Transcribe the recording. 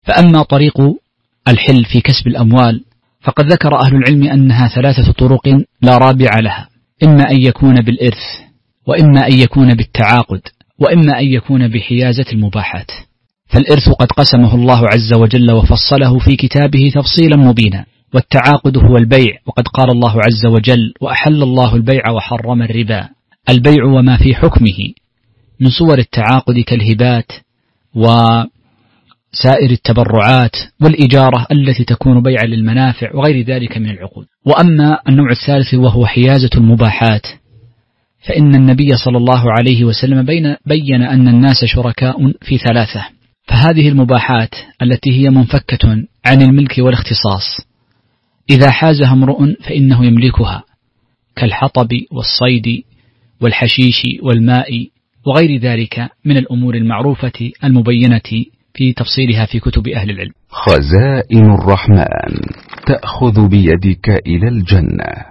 فأما طريق الحل في كسب الأموال فقد ذكر أهل العلم أنها 3 طرق لا رابع لها، إما أن يكون بالإرث، وإما أن يكون بالتعاقد، وإما أن يكون بحيازة المباحات. فالإرث قد قسمه الله عز وجل وفصله في كتابه تفصيلا مبينا، والتعاقد هو البيع، وقد قال الله عز وجل: وأحل الله البيع وحرم الربا. البيع وما في حكمه من صور التعاقد كالهبات وسائر التبرعات والإجارة التي تكون بيعا للمنافع وغير ذلك من العقود. وأما النوع الثالث وهو حيازة المباحات، فإن النبي صلى الله عليه وسلم بين أن الناس شركاء في 3، فهذه المباحات التي هي منفكة عن الملك والاختصاص إذا حازها امرؤ فإنه يملكها، كالحطب والصيد والحشيش والماء وغير ذلك من الأمور المعروفة المبينة في تفصيلها في كتب أهل العلم. خزائن الرحمن تأخذ بيدك إلى الجنة.